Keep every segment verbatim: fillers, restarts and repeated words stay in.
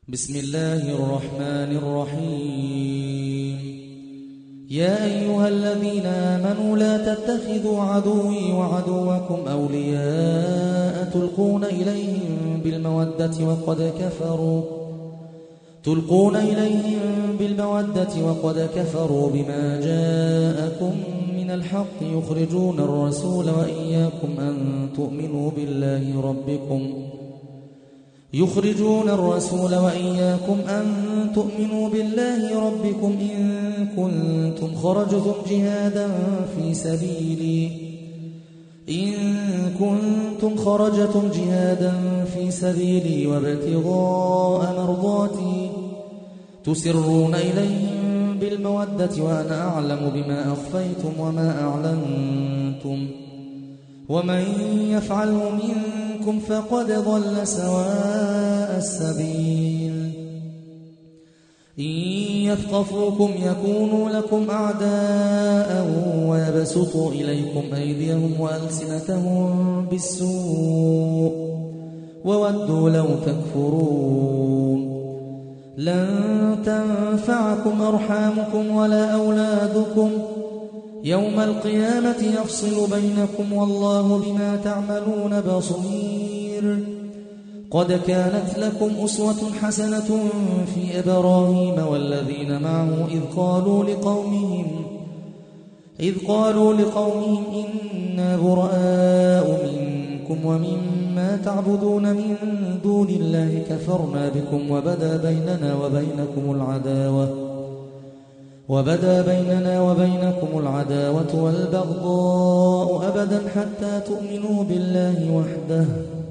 بسم الله الرحمن الرحيم. يا أيها الذين آمنوا لا تتخذوا عدوي وعدوكم أولياء تلقون إليهم بالمودة وقد كفروا تلقون إليهم بالمودة وقد كفروا بما جاءكم من الحق يخرجون الرسول وإياكم أن تؤمنوا بالله ربكم يخرجون الرسول وإياكم أن تؤمنوا بالله ربكم إن كنتم خرجتم جهادا في سبيلي إن كنتم خرجتم جهادا في سبيلي وابتغاء مرضاتي تسرون إليهم بالمودة وأنا أعلم بما أخفيتم وما أعلنتم ومن يفعله منكم فقد ضل سواء السبيل. إن يثقفوكم يكونوا لكم أعداء ويبسطوا إليكم أيديهم وألسنتهم بالسوء وودوا لو تكفرون. لن تنفعكم أرحامكم ولا أولادكم يوم القيامة يفصل بينكم والله بما تعملون بصير. قد كانت لكم أسوة حسنة في إبراهيم والذين معه إذ قالوا لقومهم إذ قالوا لقومهم إنا براء منكم ومما تعبدون من دون الله كفرنا بكم وبدا بيننا وبينكم العداوة وبدا بيننا وبينكم العداوة والبغضاء أبدا حتى تؤمنوا بالله وحده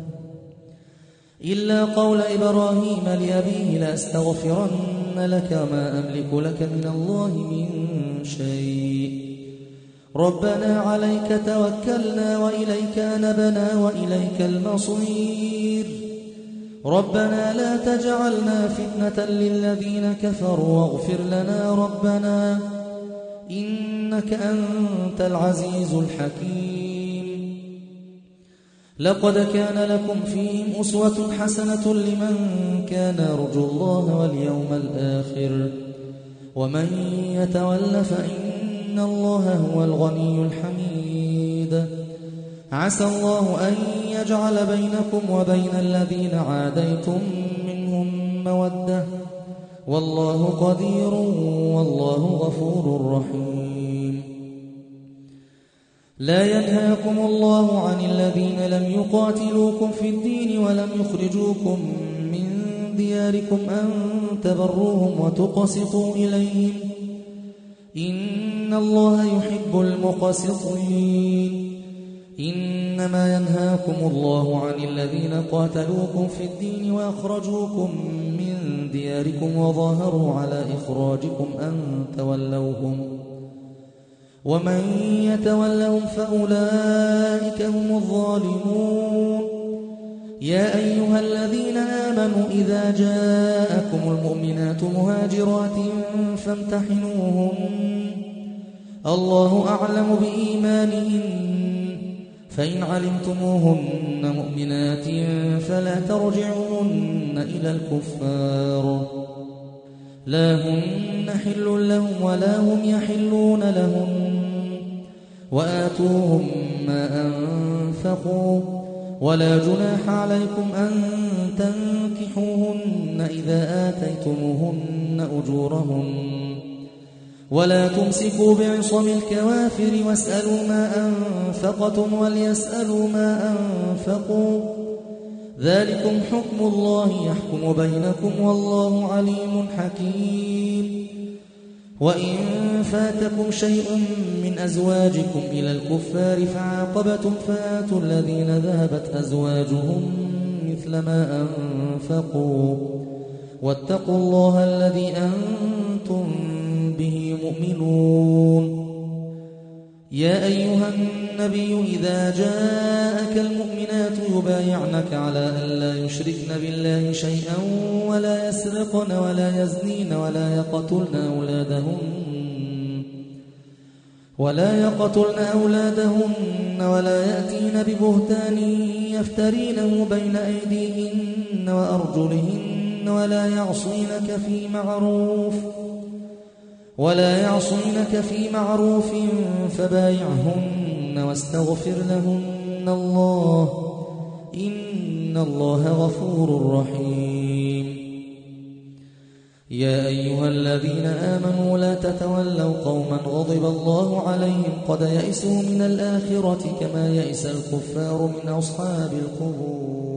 إلا قول إبراهيم لأبيه لأستغفرن لك ما أملك لك من الله من شيء ربنا عليك توكلنا وإليك أنبنا وإليك المصير ربنا لا تجعلنا فتنة للذين كفروا واغفر لنا ربنا إنك أنت العزيز الحكيم. لقد كان لكم فيهم أسوة حسنة لمن كان يرجو الله واليوم الآخر ومن يتول فإن الله هو الغني الحميد. عسى الله أن يجعل بينكم وبين الذين عاديتم منهم مودة والله قدير والله غفور رحيم. لا ينهاكم الله عن الذين لم يقاتلوكم في الدين ولم يخرجوكم من دياركم أن تبروهم وتقسطوا إليهم إن الله يحب المقسطين. إنما ينهاكم الله عن الذين قاتلوكم في الدين وأخرجوكم من دياركم وظاهروا على إخراجكم أن تولوهم ومن يتولهم فأولئك هم الظالمون. يا أيها الذين آمنوا إذا جاءكم المؤمنات مهاجرات فامتحنوهن الله أعلم بإيمانهن فإن علمتموهن مؤمنات فلا ترجعوهن إلى الكفار لا هن حل لهم ولا هم يحلون لهم وآتوهم ما أنفقوا ولا جناح عليكم أن تنكحوهن إذا آتيتموهن أجورهن ولا تمسكوا بعصم الكوافر واسألوا ما أنفقتم وليسألوا ما أنفقوا ذلكم حكم الله يحكم بينكم والله عليم حكيم. وإن فاتكم شيء من أزواجكم إلى الكفار فعاقبتم فآتوا الذين ذهبت أزواجهم مثل ما أنفقوا واتقوا الله الذي أنتم به مؤمنون. يا أيها النبي إذا جاءك المؤمنات يبايعنك على أن لا يشركن بالله شيئا ولا يسرقن ولا يزنين ولا يقتلن أولادهن ولا يقتلن أولادهن ولا يأتين ببهتان يفترينه بين أيديهن وأرجلهن ولا يعصينك في معروف ولا يعصينك في معروف فبايعهن واستغفر لهن الله إن الله غفور رحيم. يا أيها الذين آمنوا لا تتولوا قوما غضب الله عليهم قد يئسوا من الآخرة كما يئس الكفار من أصحاب القبور.